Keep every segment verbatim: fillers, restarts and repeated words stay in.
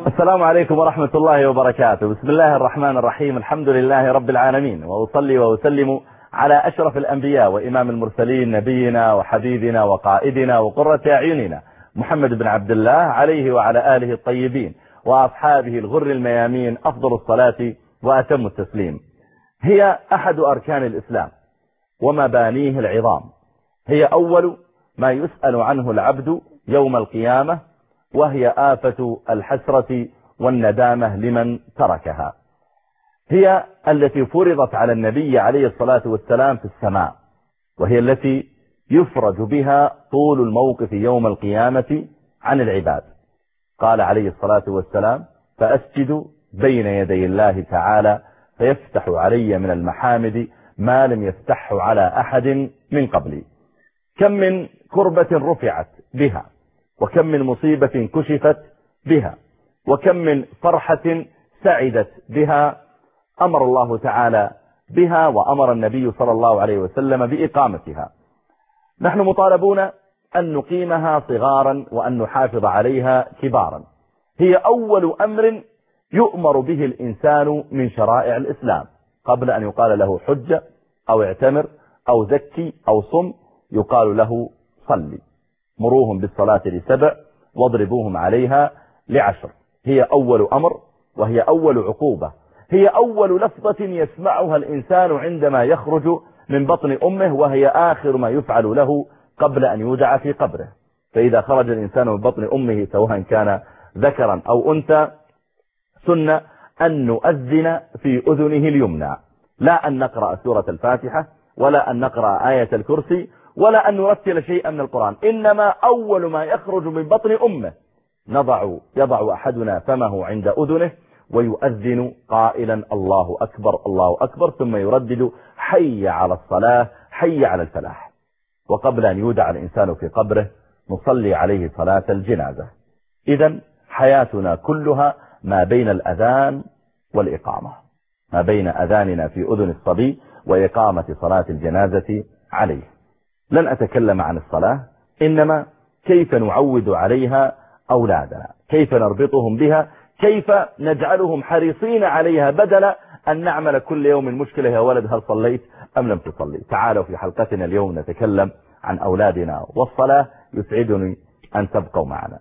السلام عليكم ورحمة الله وبركاته. بسم الله الرحمن الرحيم. الحمد لله رب العالمين، وأصلي وأسلم على أشرف الأنبياء وإمام المرسلين، نبينا وحبيبنا وقائدنا وقرة أعيننا محمد بن عبد الله عليه وعلى آله الطيبين وأصحابه الغر الميامين أفضل الصلاة وأتم التسليم. هي أحد أركان الإسلام ومبانيه العظام، هي أول ما يسأل عنه العبد يوم القيامة، وهي آفة الحسرة والندامة لمن تركها. هي التي فرضت على النبي عليه الصلاة والسلام في السماء، وهي التي يفرج بها طول الموقف يوم القيامة عن العباد. قال عليه الصلاة والسلام: فأسجد بين يدي الله تعالى فيفتح علي من المحامد ما لم يفتحه على أحد من قبلي. كم من كربة رفعت بها، وكم من مصيبة كشفت بها، وكم من فرحة سعدت بها أمر الله تعالى بها، وأمر النبي صلى الله عليه وسلم بإقامتها. نحن مطالبون أن نقيمها صغارا وأن نحافظ عليها كبارا. هي أول أمر يؤمر به الإنسان من شرائع الإسلام، قبل أن يقال له حج أو اعتمر أو زكي أو صم، يقال له صلي. مروهم بالصلاة لسبع واضربوهم عليها لعشر. هي أول أمر، وهي أول عقوبة، هي أول لفظة يسمعها الإنسان عندما يخرج من بطن أمه، وهي آخر ما يفعل له قبل أن يودع في قبره. فإذا خرج الإنسان من بطن أمه سواء كان ذكرا أو أنثى، سنة أن نؤذن في أذنه اليمنى، لا أن نقرأ سورة الفاتحة، ولا أن نقرأ آية الكرسي، ولا أن نرتل شيئا من القرآن. إنما أول ما يخرج من بطن أمه نضع يضع أحدنا فمه عند أذنه ويؤذن قائلا: الله أكبر الله أكبر، ثم يردد: حي على الصلاة حي على الفلاح. وقبل أن يودع الإنسان في قبره نصلي عليه صلاة الجنازة. إذن حياتنا كلها ما بين الأذان والإقامة، ما بين أذاننا في أذن الصبي وإقامة صلاة الجنازة عليه. لن أتكلم عن الصلاة، إنما كيف نعود عليها أولادنا، كيف نربطهم بها، كيف نجعلهم حريصين عليها، بدل أن نعمل كل يوم مشكلة: يا ولد هل صليت أم لم تصلي؟ تعالوا في حلقتنا اليوم نتكلم عن أولادنا والصلاة. يسعدني أن تبقوا معنا.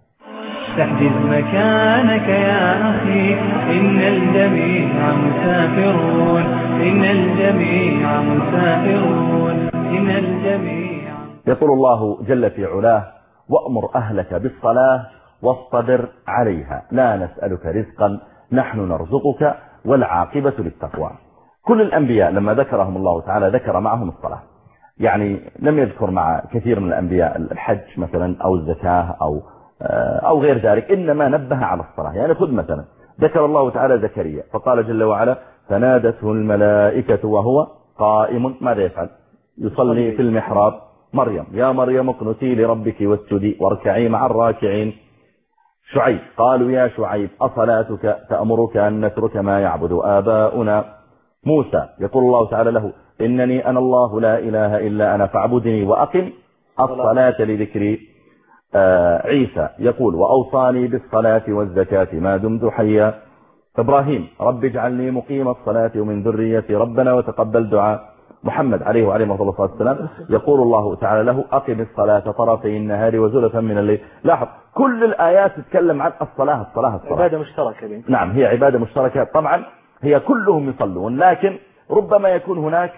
تحجز مكانك يا أخي، إن الجميع مسافرون، إن الجميع مسافرون، إن الجميع. يقول الله جل في علاه: وأمر أهلك بالصلاة واصطبر عليها لا نسألك رزقا نحن نرزقك والعاقبة للتقوى. كل الأنبياء لما ذكرهم الله تعالى ذكر معهم الصلاة، يعني لم يذكر مع كثير من الأنبياء الحج مثلا أو الزكاة أو أو غير ذلك، إنما نبه على الصلاة. يعني خذ مثلا ذكر الله تعالى زكريا فقال جل وعلا: فنادته الملائكة وهو قائم ماذا يفعل؟ يصلي في المحراب: مريم يا مريم اقنتي لربك واسجدي واركعي مع الراكعين. شعيب: قالوا يا شعيب أصلاتك تأمرك أن نترك ما يعبد آباؤنا. موسى يقول الله تعالى له: إنني أنا الله لا إله إلا أنا فاعبدني وأقم الصلاة لذكري. آه عيسى يقول: وأوصاني بالصلاة والزكاة ما دمت حيا. إبراهيم: رب اجعلني مقيم الصلاة ومن ذريتي ربنا وتقبل دعاء. محمد عليه وعليه الصلاة والسلام يقول الله تعالى له: أقم الصلاة طرفي النهار وزلفا من الليل. لاحظ كل الآيات تتكلم عن الصلاة الصلاة الصلاة. عبادة مشتركة بين. نعم، هي عبادة مشتركة طبعا، هي كلهم يصلون، لكن ربما يكون هناك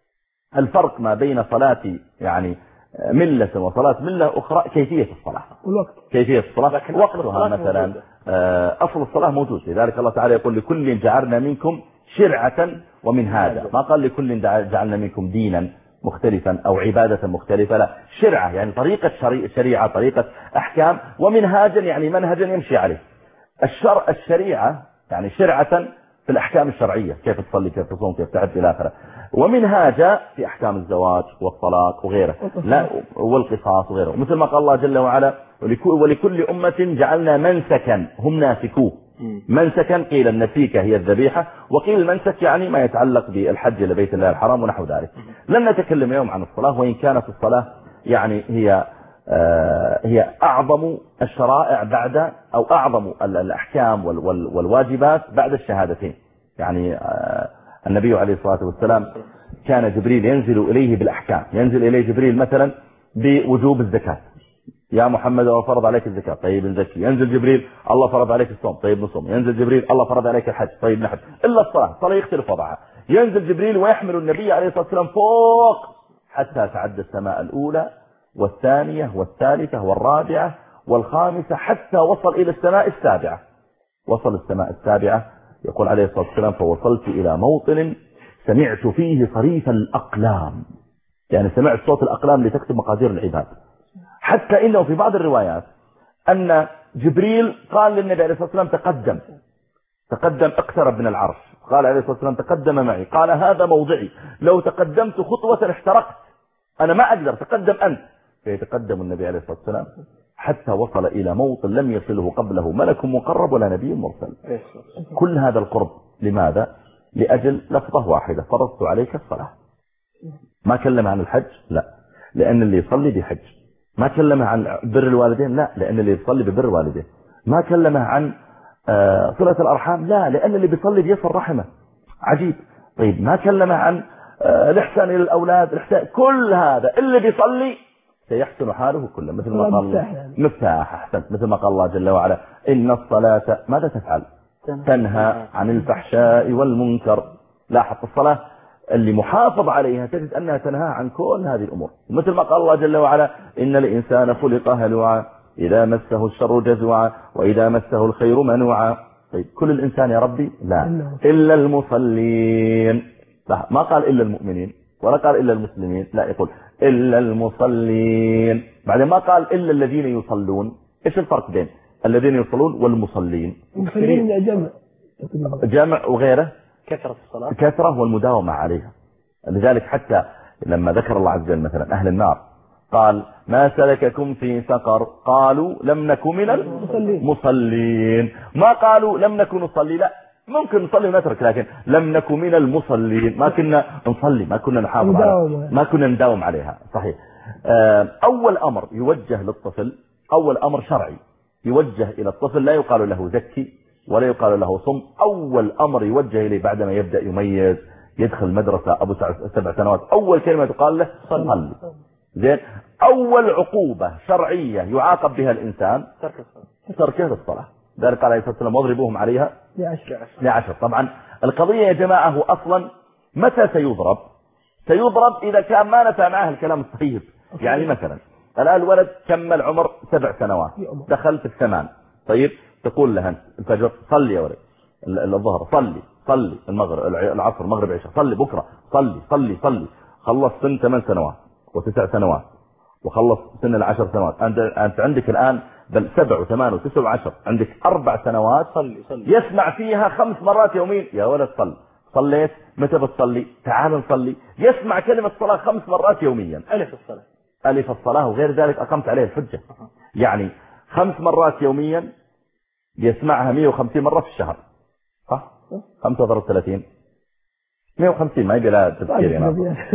الفرق ما بين صلاة يعني ملة وصلاة ملة أخرى كيفية الصلاة والوقت. كيفية الصلاة وقتها مثلا موجودة. أصل الصلاة موجود، لذلك الله تعالى يقول: لكل جعلنا منكم شرعة ومنهاجا. ما قال لكل جعلنا منكم دينا مختلفا أو عبادة مختلفة، لا، شرعة يعني طريقة شريعة، طريقة أحكام، ومنهاجا يعني منهجا يمشي عليه. الشرع الشريعة يعني شرعة في الأحكام الشرعية، كيف تصلي كيف تصوم كيف تعد إلى آخره، ومنهاجا في أحكام الزواج والطلاق وغيره، لا والقصاص وغيره. مثل ما قال الله جل وعلا: ولكل أمة جعلنا منسكا هم ناسكوه. منسكا قيل النسيكة هي الذبيحة، وقيل المنسك يعني ما يتعلق بالحج لبيت الله الحرام ونحو ذلك. لن نتكلم اليوم عن الصلاة، وإن كانت الصلاة يعني هي هي أعظم الشرائع بعد أو أعظم الأحكام والواجبات بعد الشهادتين. يعني النبي عليه الصلاة والسلام كان جبريل ينزل إليه بالأحكام، ينزل إليه جبريل مثلا بوجوب الزكاة، يا محمد الله فرض عليك الزكاة، طيب نزكي. ينزل جبريل الله فرض عليك الصوم، طيب نصوم. ينزل جبريل الله فرض عليك الحج، طيب نحج. إلا الصلاة، الصلاة يختلف وضعها. ينزل جبريل ويحمل النبي عليه الصلاة والسلام فوق حتى تعدى السماء الأولى والثانية والثالثة والرابعة والخامسة حتى وصل إلى السماء السابعة. وصل السماء السابعة يقول عليه الصلاة والسلام فوصلت إلى موطن سمعت فيه صريف الأقلام، يعني سمعت صوت الأقلام لتكتب مقادير العباد. حتى إنه في بعض الروايات أن جبريل قال للنبي عليه الصلاة والسلام تقدم تقدم اقترب من العرش، قال عليه الصلاة والسلام تقدم معي، قال هذا موضعي، لو تقدمت خطوة احترقت، أنا ما أقدر، تقدم أنت. فيتقدم النبي عليه الصلاة والسلام حتى وصل إلى موطن لم يصله قبله ملك مقرب ولا نبي مرسل. كل هذا القرب لماذا؟ لأجل لفظة واحدة، فرضت عليك الصلاة. ما كلم عن الحج؟ لا، لأن اللي يصلي بحج. ما كلمه عن بر الوالدين؟ لا، لأن اللي يصلي ببر الوالدين. ما كلمه عن صلة الأرحام؟ لا، لأن اللي بيصلي بيصل رحمه. عجيب. طيب ما كلمه عن الإحسان إلى الأولاد؟ الإحسان. كل هذا اللي بيصلي سيحسن حاله كله، مثل ما قال الله مفتاح. أحسنت. مثل ما قال الله جل وعلا إن الصلاة ماذا تفعل؟ تنهى عن الفحشاء والمنكر. لاحظ الصلاة اللي محافظ عليها تجد أنها تنهى عن كل هذه الأمور. مثل ما قال الله جل وعلا إن الإنسان خلق هلوعا إذا مسه الشر جزوعا وإذا مسه الخير منوعا. طيب كل الإنسان يا ربي؟ لا، إلا المصلين. ما قال إلا المؤمنين ولا قال إلا المسلمين، لا، يقول إلا المصلين. بعدين ما قال إلا الذين يصلون. إيش الفرق بين الذين يصلون والمصلين؟ جمع جمع وغيره، كثرة الصلاة، كثرة والمداومة عليها. لذلك حتى لما ذكر الله عز وجل مثلا أهل النار قال ما سلككم في سقر؟ قالوا لم نكن من المصلين. ما قالوا لم نكن نصلي، لا، ممكن نصلي ونترك، لكن لم نكن من المصلين، ما كنا نصلي، ما كنا نحافظ عليها، ما كنا نداوم عليها. صحيح. أول أمر يوجه للطفل، أول أمر شرعي يوجه إلى الطفل، لا يقال له زكي ولا يقال له صم. أول أمر يوجه إليه بعدما يبدأ يميز، يدخل مدرسة أبو سبع سنوات، أول كلمة تقال له صلي. زين. أول عقوبة شرعية يعاقب بها الإنسان تركه للصلاة. ذلك قال عليه الصلاة والسلام واضربوهم عليها لعشر. طبعا القضية يا جماعة هو أصلا متى سيضرب؟ سيضرب إذا كان ما نفع معه الكلام الطيب. يعني مثلا الآن الولد كمل عمر سبع سنوات، دخل في الثمان، طيب تقول له أنت الفجر صلي يا ولد، الظهر صلي، صلي المغرب العصر المغرب عشاء، صلي بكرة، صلي صلي صلي. خلص سن ثمان سنوات وتسع سنوات وخلص سن العشر سنوات. أنت أنت عندك الآن بل سبع وثمان وتسع وعشر، عندك أربع سنوات صلي صلي يسمع فيها خمس مرات يوميا يا ولد صل. صليت؟ متى بتصلي؟ تعال نصلي. يسمع كلمة صلاة خمس مرات يوميا. ألف الصلاة ألف الصلاة وغير ذلك أقمت عليه الحجة. يعني خمس مرات يوميا يسمعها مئة وخمسين مرة في الشهر، صح؟ خمسة ضرب ثلاثين مئة وخمسين، ما يبي لا تذكير هنا.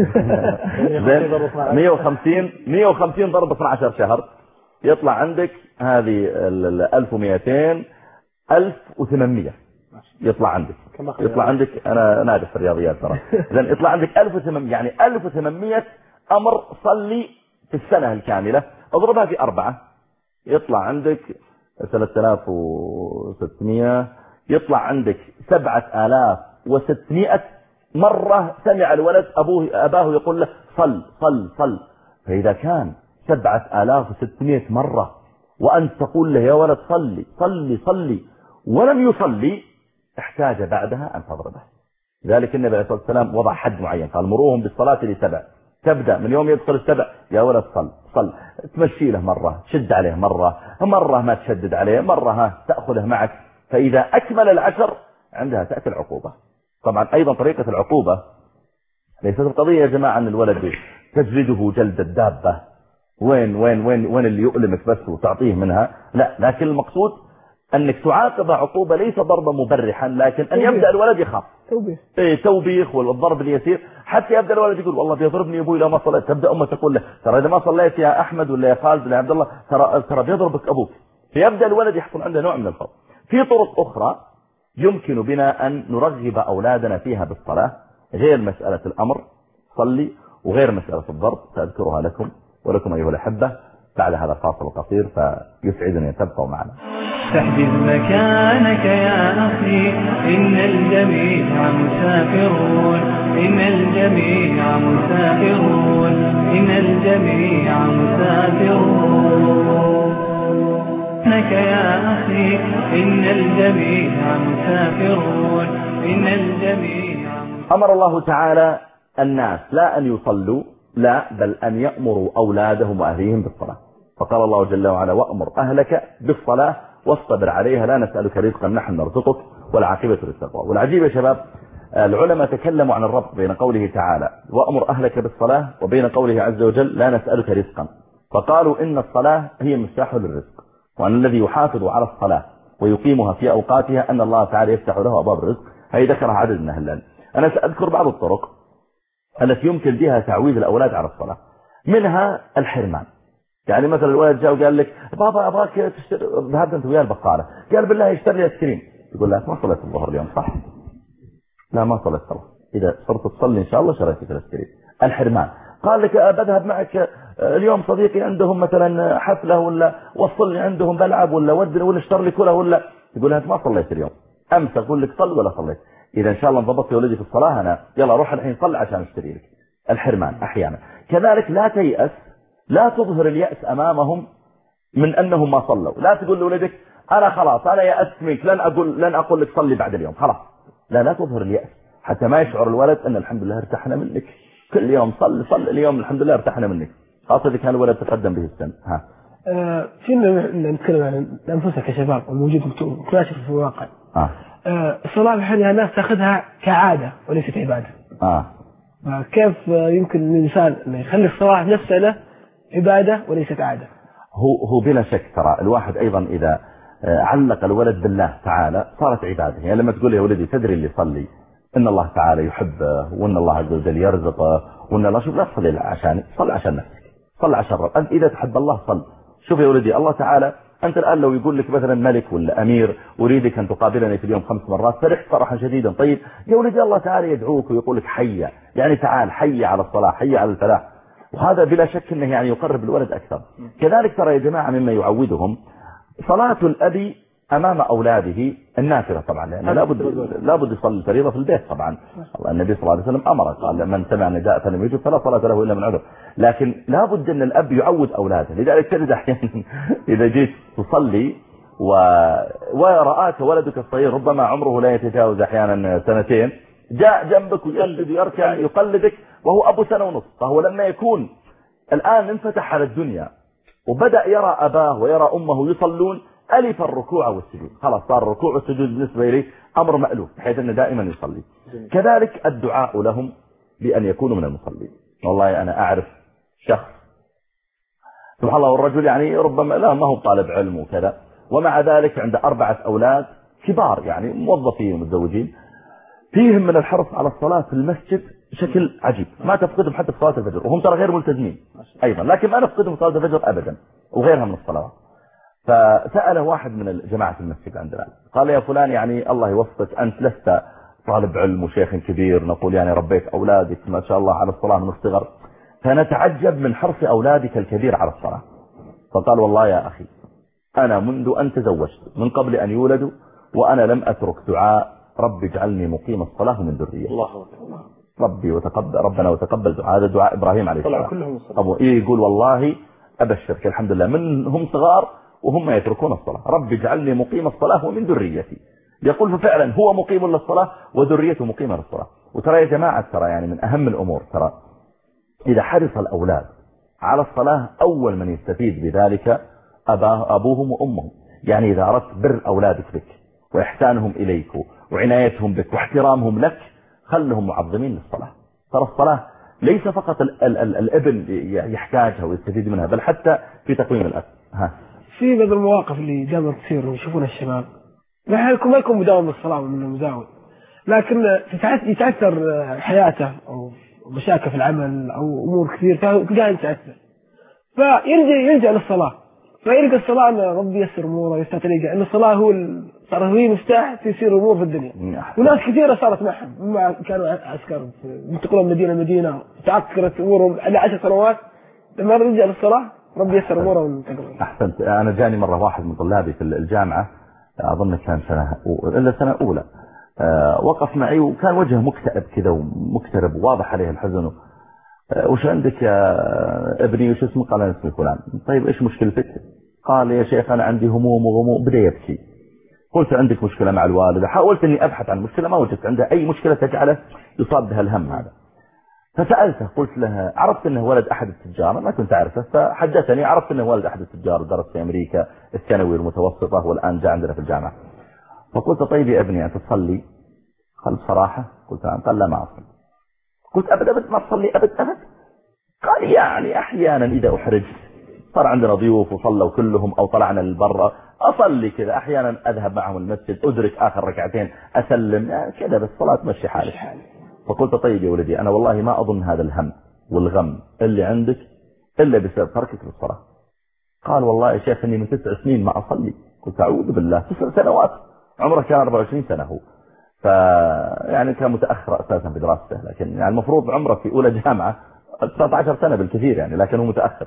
زين. مئة وخمسين مئة وخمسين ضرب اثنا عشر شهر يطلع عندك هذه ألف ومئتين ألف وثمانمئة يطلع عندك. يطلع عندك أنا نادي في الرياضيات ترى. زين. يطلع عندك ألف وثمانمئة، يعني ألف وثمانمئة أمر صلي في السنة الكاملة، اضربها في أربعة يطلع عندك ثلاثة آلاف وستمئة، يطلع عندك سبعة آلاف وستمئة مرة سمع الولد أبوه أباه يقول له صل صل صل. فإذا كان سبعة آلاف وستمئة مرة وأنت تقول له يا ولد صلي صلي صلي ولم يصلي، احتاج بعدها أن تضربه. ذلك النبي عليه الصلاة والسلام وضع حد معين، قال مروهم بالصلاة لسبع، تبدأ من يوم يدخل السبع يا ولد صل صل. تمشي له مرة، تشد عليه مرة، مرة ما تشدد عليه، مرة ها تأخذه معك. فإذا أكمل العشر عندها تأتي العقوبة. طبعا أيضا طريقة العقوبة ليست القضية يا جماعة أن الولد تجلده جلد الدابة، وين وين وين وين اللي يؤلمك بس وتعطيه منها، لا، لكن المقصود أنك تعاقب عقوبة ليس ضربا مبرحا، لكن أن يبدأ الولد يخاف توبيخ إيه توبيخ والضرب اليسير، حتى يبدأ الولد يقول والله بيضربني أبوي لو ما صليت. تبدأ أمه تقول له ترى إذا ما صليت يا أحمد ولا يا خالد ولا يا عبد الله ترى ترى بيضربك أبوك. فيبدأ الولد يحصل عنده نوع من الخوف. في طرق أخرى يمكن بنا أن نرغب أولادنا فيها بالصلاة غير مسألة الأمر صلي وغير مسألة الضرب، سأذكرها لكم ولكم أيها الأحبة بعد هذا الفاصل القصير، فيسعدني أن تبقوا معنا. تحجز مكانك يا أخي، إن الجميع مسافرون، إن الجميع مسافرون، إن الجميع مسافرون. إنك يا أخي إن الجميع مسافرون، إن الجميع. أمر الله تعالى الناس لا أن يصلوا، لا بل أن يأمروا أولادهم وأهليهم بالصلاة. فقال الله جل وعلا وأمر أهلك بالصلاة واصطبر عليها لا نسألك رزقا نحن نرزقك والعاقبة للتقوى. والعجيب يا شباب العلماء تكلموا عن الربط بين قوله تعالى وأمر أهلك بالصلاة وبين قوله عز وجل لا نسألك رزقا، فقالوا إن الصلاة هي مفتاح للرزق، وأن الذي يحافظ على الصلاة ويقيمها في أوقاتها أن الله تعالى يفتح له أبواب الرزق. هي ذكرها عدد من أهل العلم. أنا سأذكر بعض الطرق التي يمكن بها تعويد الأولاد على الصلاة. منها الحرمان. يعني مثلا الولد جاء وقال لك بابا أبغاك تشتري، ذهبت أنت ويا البقالة قال بالله يشتري لي اسكريم، تقول له ما صليت الظهر اليوم صح؟ لا ما صليت الظهر، إذا صرت تصلي إن شاء الله شريت لك الاسكريم. الحرمان. قال لك بذهب معك اليوم صديقي عندهم مثلا حفلة ولا وصلني عندهم بلعب ولا ودني ولا اشتر لي كله ولا، تقول أنت ما صليت اليوم، أمس أقول لك صل ولا صليت، إذا إن شاء الله انضبطت يا ولدي في الصلاة أنا يلا روح الحين صل عشان اشتري لك. الحرمان أحيانا. كذلك لا تيأس، لا تظهر اليأس أمامهم من أنهم ما صلوا. لا تقول لولدك أنا خلاص أنا يأست منك لن أقول لن أقول لك صلي بعد اليوم خلاص، لا لا تظهر اليأس حتى ما يشعر الولد أن الحمد لله ارتحنا منك كل يوم صل صل اليوم الحمد لله ارتحنا منك، خاصة إذا كان الولد تقدم به السن. ها آه فينا نتكلم عن أنفسك كشباب الموجود مكاشف في الواقع. آه. آه الصلاة الحين الناس تأخذها كعادة وليست عبادة. آه. كيف يمكن الإنسان أن يخلي الصلاة نفسها له عبادة وليست عادة؟ هو هو بلا شك ترى الواحد أيضا إذا علق الولد بالله تعالى صارت عبادة. يعني لما تقول يا ولدي تدري اللي يصلي إن الله تعالى يحبه وإن الله عز وجل يرزقه وإن الله، شوف لا تصلي عشان صل عشان نفسك، صل عشان رب. أنت إذا تحب الله صل. شوف يا ولدي الله تعالى أنت الآن لو يقول لك مثلا ملك ولا أمير أريدك أن تقابلني في اليوم خمس مرات فرحت فرحا شديدا. طيب يا ولدي الله تعالى يدعوك ويقول لك حي، يعني تعال حي على الصلاة حي على الفلاح، وهذا بلا شك أنه يعني يقرب الولد أكثر. كذلك ترى يا جماعة مما يعودهم صلاة الأبي أمام أولاده النافلة طبعا، لأنه لابد لابد يصلي الفريضة في البيت طبعا. النبي صلى الله عليه وسلم أمر قال من سمع نداء فلم يجب فلا صلاة له إلا من عذر. لكن لابد أن الأب يعود أولاده. لذلك تجد أحيانا إذا جيت تصلي و... ورآك ولدك الصغير ربما عمره لا يتجاوز أحيانا سنتين جاء جنبك ويقلد ويركع يقلدك وهو أبو سنة ونصف، فهو لما يكون الآن انفتح على الدنيا وبدأ يرى أباه ويرى أمه يصلون ألف الركوع والسجود، خلاص صار الركوع والسجود بالنسبة إليه أمر مألوف بحيث أنه دائما يصلي. كذلك الدعاء لهم بأن يكونوا من المصلين. والله أنا أعرف شخص سبحان الله والرجل يعني ربما لا ما هو طالب علم وكذا، ومع ذلك عنده أربعة أولاد كبار يعني موظفين ومتزوجين، فيهم من الحرص على الصلاة في المسجد بشكل عجيب، ما تفقدهم حتى في صلاة الفجر، وهم ترى غير ملتزمين أيضا، لكن ما نفقدهم في صلاة الفجر أبدا وغيرها من الصلوات. فسأله واحد من جماعة المسجد عندنا قال يا فلان يعني الله يوفقك أنت لست طالب علم وشيخ كبير، نقول يعني ربيت أولادك ما شاء الله على الصلاة من الصغر، فنتعجب من حرص أولادك الكبير على الصلاة. فقال والله يا أخي أنا منذ أن تزوجت من قبل أن يولدوا وأنا لم أترك دعاء ربي اجعلني مقيم الصلاة من ذرية. الله أكبر. ربي وتقبل ربنا وتقبل دعاء، هذا دعاء إبراهيم عليه السلام. أبو إيه يقول والله أبشرك الحمد لله من هم صغار وهم يتركون الصلاة، ربي اجعلني مقيم الصلاة ومن ذريتي. يقول ففعلا هو مقيم للصلاة وذريته مقيمة للصلاة. وترى يا جماعة ترى يعني من أهم الأمور ترى إذا حرص الأولاد على الصلاة أول من يستفيد بذلك أباه أبوهم وأمهم. يعني إذا أردت بر أولادك بك وإحسانهم إليك وعنايتهم بك واحترامهم لك خلهم معظمين للصلاة. ترى الصلاة ليس فقط ال ال ال الابن يحتاجها ويستفيد منها بل حتى في تقويم الأب. ها في بعض المواقف اللي دائما تصير ويشوفونها الشباب ما يكون ما يكون مداوم بالصلاة من المزاول، لكن يتأثر حياته أو مشاكل في العمل أو أمور كثير تلقاه يتأثر، فيرجع يرجع للصلاة، فيلقى الصلاة أن ربي يسر أموره ويستطيع يلقى أن الصلاة هو صار هي مفتاح تيسير أمور في الدنيا. وناس كثيرة صارت معهم مما كانوا عسكر ينتقلون من مدينة لمدينة تعكرت أمورهم على عشر سنوات، لما رجع للصلاة ربي يسر أموره وانتقلوا. أحسنت. أنا جاني مرة واحد من طلابي في الجامعة أظن كان سنة إلا سنة أولى، أه وقف معي وكان وجهه مكتئب كذا ومكترب وواضح عليه الحزن. أه وش عندك يا ابني وش اسمه؟ قال أنا اسمي فلان. طيب إيش مشكلتك؟ قال يا شيخ أنا عندي هموم وغموم. بدأ يبكي. قلت عندك مشكلة مع الوالدة؟ حاولت أني أبحث عن مشكلة ما وجدت عنده أي مشكلة تجعله يصاب بها الهم هذا. فسألته قلت له عرفت أنه ولد أحد التجار؟ ما كنت أعرفه، فحدثني عرفت أنه ولد أحد التجار ودرس في أمريكا الثانوي والمتوسطة والآن جاء عندنا في الجامعة. فقلت طيب يا ابني أنت تصلي؟ قال بصراحة. قلت نعم. قال لا ما أصلي. قلت أبد أبد ما تصلي أبد أبد؟ قال يعني أحيانا إذا أحرج صار عندنا ضيوف وصلوا كلهم أو طلعنا للبرة أصلي كذا، أحيانا أذهب معهم المسجد أدرك آخر ركعتين أسلم كذا بس صلاة مشي حالي. فقلت طيب يا ولدي أنا والله ما أظن هذا الهم والغم اللي عندك إلا بسبب تركك للصلاة. قال والله يا شيخ إني من تسع سنين ما أصلي. قلت أعوذ بالله، تسع سنوات، عمره كان أربعة وعشرين سنة هو، فيعني كان متأخر أساسا في دراسته، لكن يعني المفروض عمره في أولى جامعة تسعة عشر سنة بالكثير يعني، لكن هو متأخر.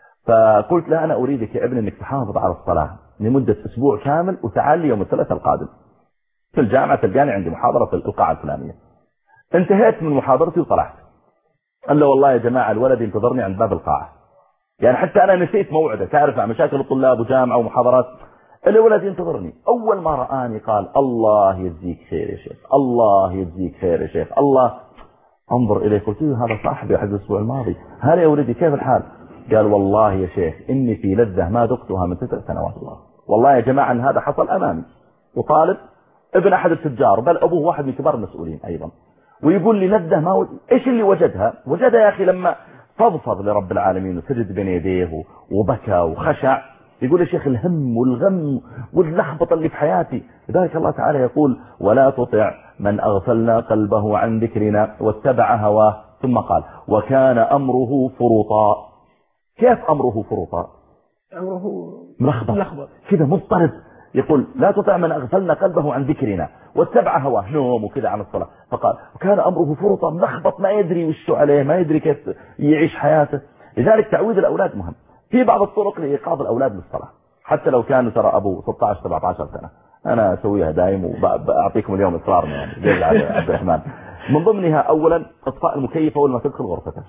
فقلت له أنا أريدك يا ابني أنك تحافظ على الصلاة لمدة أسبوع كامل وتعال لي يوم الثلاثاء القادم في الجامعة تلقاني عندي محاضرة في القاعة الفلانية. انتهيت من محاضرتي وطلعت. قال له والله يا جماعة الولد ينتظرني عند باب القاعة، يعني حتى أنا نسيت موعده، تعرف مع مشاكل الطلاب وجامعة ومحاضرات، الولد ينتظرني. أول ما رآني قال الله يجزيك خير يا شيخ، الله يجزيك خير يا شيخ، الله. انظر إليه قلت له هذا صاحبي أحد الأسبوع الماضي، هلا يا ولدي كيف الحال؟ قال والله يا شيخ إني في لذة ما ذقتها من تسع سنوات. الله والله يا جماعة أن هذا حصل أمامي، وطالب ابن أحد التجار بل أبوه واحد من كبار المسؤولين أيضا، ويقول لي لذة ما و... إيش اللي وجدها؟ وجدها يا أخي لما فضفض لرب العالمين وسجد بين يديه وبكى وخشع. يقول يا شيخ الهم والغم واللخبطة اللي في حياتي، لذلك الله تعالى يقول ولا تطع من أغفلنا قلبه عن ذكرنا واتبع هواه، ثم قال وكان أمره فرطا. كيف أمره فرطا؟ أمره ملخبط كذا مضطرب. يقول لا تطع من أغفلنا قلبه عن ذكرنا واتبع هواه، نوم وكذا عن الصلاة. فقال وكان أمره فرطا، ملخبط ما يدري وش عليه، ما يدري كيف يعيش حياته. لذلك تعويذ الأولاد مهم. في بعض الطرق لإيقاظ الأولاد للصلاة حتى لو كانوا ترى أبو ستة عشر سبعة عشر سنة، أنا أسويها دائم وبأعطيكم اليوم إصرار يعني جل عبد الرحمن. من ضمنها أولا إطفاء المكيف أول ما تدخل غرفته،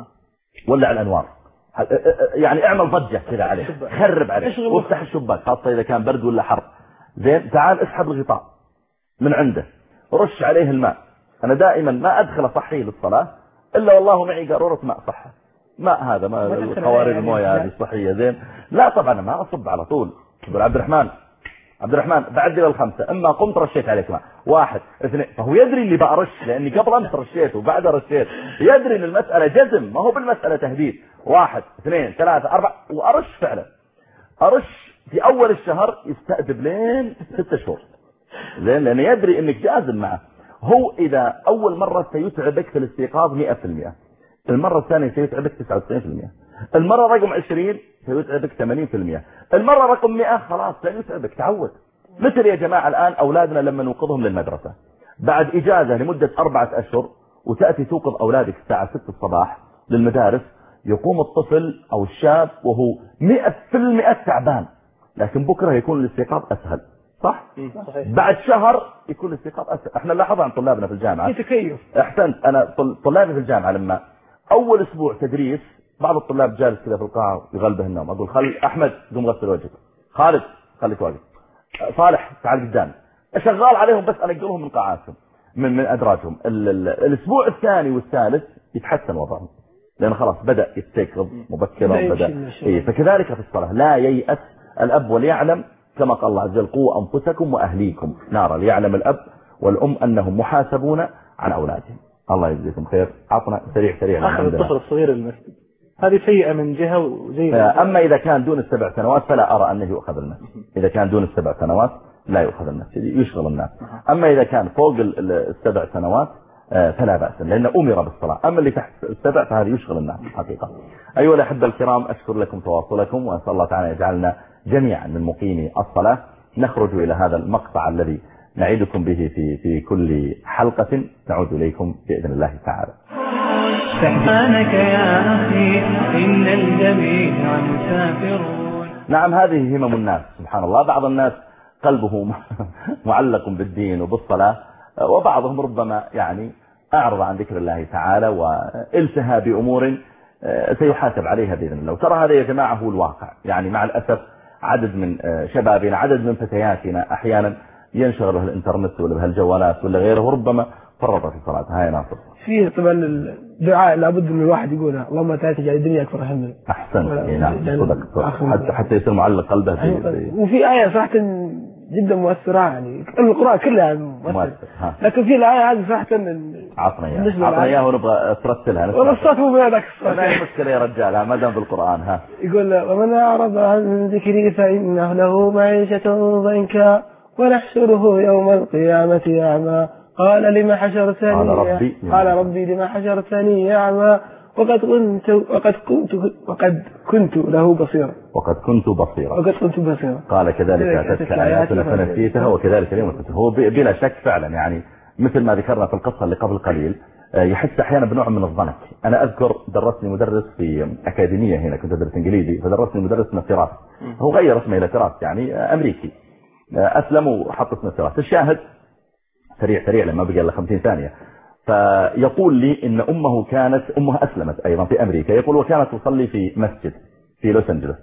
ولع الأنوار، يعني اعمل ضجة كذا عليه، خرب عليه، وافتح الشباك خاصة إذا كان برد ولا حر. زين تعال اسحب الغطاء من عنده، رش عليه الماء. أنا دائما ما أدخل صحي للصلاة إلا والله معي قارورة ماء صحة، ماء هذا ما القوارير المويه هذه صحية. زين لا طبعا ما أصب على طول. يقول عبد الرحمن عبد الرحمن بعد لي الخمسة، اما قمت رشيت عليك ماء، واحد اثنين، فهو يدري اللي بأرش لاني قبل امس رشيت وبعد رشيت، يدري ان المسألة جزم ما هو بالمسألة تهديد. واحد اثنين ثلاثة أربعة وأرش فعلا. أرش في أول الشهر يستأدب لين ستة شهور، زين لأنه يدري انك جازم معه. هو إذا أول مرة سيتعبك في الاستيقاظ مئة في المئة، المرة الثانية سيتعبك تسعة وتسعين في المئة، المرة رقم عشرين سيتعبك ثمانين في المئة، المرة رقم مئة خلاص سيتعبك تعود. مثل يا جماعة الآن أولادنا لما نوقظهم للمدرسة بعد إجازة لمدة أربعة أشهر وتأتي توقظ أولادك الساعة ستة الصباح للمدارس، يقوم الطفل أو الشاب وهو مئة في المئة تعبان، لكن بكرة يكون الاستيقاظ أسهل، صح؟ صحيح. بعد شهر يكون الاستيقاظ أسهل. احنا نلاحظ عن طلابنا في الجامعة يتكيف. احسنت. أنا طلابي في الجامعة لما أول أسبوع تدريس بعض الطلاب جالس كذا في القاعة يغلبه النوم، أقول خل أحمد قم غسل وجهك، خالد خليك واقف، صالح تعال قدام، أشغال عليهم بس أنقلهم من قاعاتهم من من أدراجهم. ال ال الأسبوع الثاني والثالث يتحسن وضعهم لأن خلاص بدأ يستيقظ مبكرا وبدأ إيه. فكذلك في الصلاة لا ييأس الأب وليعلم كما قال الله عز وجل قوا أنفسكم وأهليكم نارا، ليعلم الأب والأم أنهم محاسبون عن أولادهم. الله يجزيكم خير. عطنا سريع سريع أخذ الطفل الصغير المسجد هذه سيئة من جهة وجيدة. أما إذا كان دون السبع سنوات فلا أرى أنه يؤخذ المسجد. إذا كان دون السبع سنوات لا يؤخذ المسجد، يشغل الناس. أما إذا كان فوق السبع سنوات فلا بأس، لأنه أمر بالصلاة. أما اللي تحت السبع فهذا يشغل الناس حقيقة. أيها الأحبة الكرام، أشكر لكم تواصلكم، وأسأل الله تعالى يجعلنا جميعا من مقيمي الصلاة. نخرج إلى هذا المقطع الذي نعيدكم به في في كل حلقة، نعود إليكم بإذن الله تعالى. سبحانك يا أخي إن الجميع مسافرون. نعم، هذه همم الناس سبحان الله. بعض الناس قلبه معلق بالدين وبالصلاة، وبعضهم ربما يعني أعرض عن ذكر الله تعالى والتهى بأمور سيحاسب عليها بإذن الله. وترى هذا يا جماعة هو الواقع. يعني مع الأسف عدد من شبابنا، عدد من فتياتنا أحيانا ينشغل بهالإنترنت ولا بهالجوالات ولا غيره، وربما فرط في صلاة. هاي ناصر فيه طبعا الدعاء لابد من الواحد يقولها، اللهم لا تجعل الدنيا أكبر همنا. أحسن. نعم صدق، حتى حتى يصير معلق قلبه في. وفي آية صراحة جدا مؤثرة، يعني القرآن كلها مؤثر، لكن في الآية هذه صراحة عطنا إياها عطنا إياها ونبغى ترتلها. والله الصوت مو بهذاك الصوت. ما هي مشكلة يا رجال، ما دام بالقرآن. ها يقول ومن أعرض عن ذكري فإنه له معيشة ضنكا ونحشره يوم القيامة أعمى قال لما حشرتني قال ربي قال ربي لما حشرتني أعمى وقد كنت وقد كنت وقد كنت له بصيرا وقد كنت بصيرا وقد كنت بصيرا قال كذلك أتتك آياتنا فنسيتها وكذلك اليوم تنسى. هو بلا شك فعلا، يعني مثل ما ذكرنا في القصة اللي قبل قليل، يحس أحيانا بنوع من الضنك. أنا أذكر درسني مدرس في أكاديمية هنا، كنت أدرس إنجليزي، فدرسني مدرس اسمه فراس. هو غير اسمه إلى فراس، يعني أمريكي، أسلم وحط اسمه فراس. الشاهد سريع سريع لما بقى له خمسين ثانية. فيقول لي إن أمه كانت أمها أسلمت أيضا في أمريكا، يقول وكانت تصلي في مسجد في لوس أنجلوس.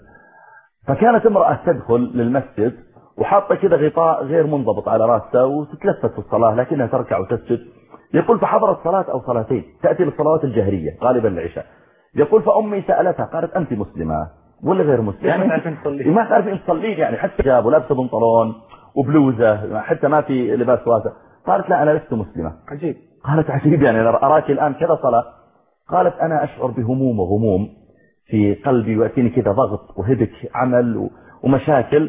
فكانت امرأة تدخل للمسجد وحاطة كده غطاء غير منضبط على رأسها وتتلفت في الصلاة، لكنها تركع وتسجد. يقول فحضرت صلاة أو صلاتين، تأتي للصلوات الجهرية غالبا العشاء. يقول فأمي سألتها قالت أنت مسلمة ولا غير مسلمة؟ يعني ما تعرف أن تصلي، يعني حتى جاب ولابسة بنطلون وبلوزة، حتى ما في لباس واسع. قالت لا أنا لست مسلمة. عجيب. قالت عجيب، يعني أراك الآن كذا صلاة. قالت أنا أشعر بهموم وغموم في قلبي، وأتيني كذا ضغط وهدك عمل ومشاكل،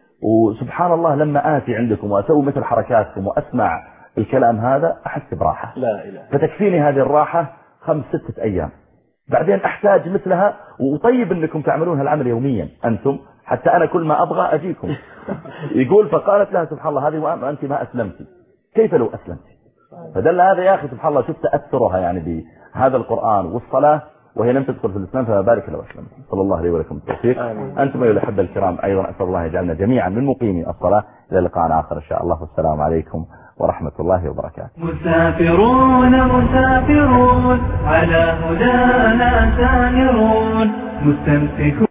وسبحان الله لما آتي عندكم وأسوي مثل حركاتكم وأسمع الكلام هذا أحس براحة. لا إله. فتكفيني هذه الراحة خمس ستة أيام، بعدين أحتاج مثلها. وطيب أنكم تعملون هالعمل يوميا أنتم، حتى أنا كل ما أبغى أجيكم. يقول فقالت لها سبحان الله هذه وأنت ما أسلمتي، كيف لو أسلمتي؟ فدل هذا يا أخي سبحان الله، شفت تأثرها يعني بهذا القرآن والصلاة وهي لم تدخل في الإسلام، فما بالك لو أسلمت. صلى الله عليه ولكم التوفيق. أنتم أيها الأحبة الكرام أيضا أسأل الله يجعلنا جميعا من مقيمي الصلاة. إلى لقاء آخر إن شاء الله، والسلام عليكم ورحمة الله وبركاته. مسافرون مسافرون على هدانا سائرون مستمسكون.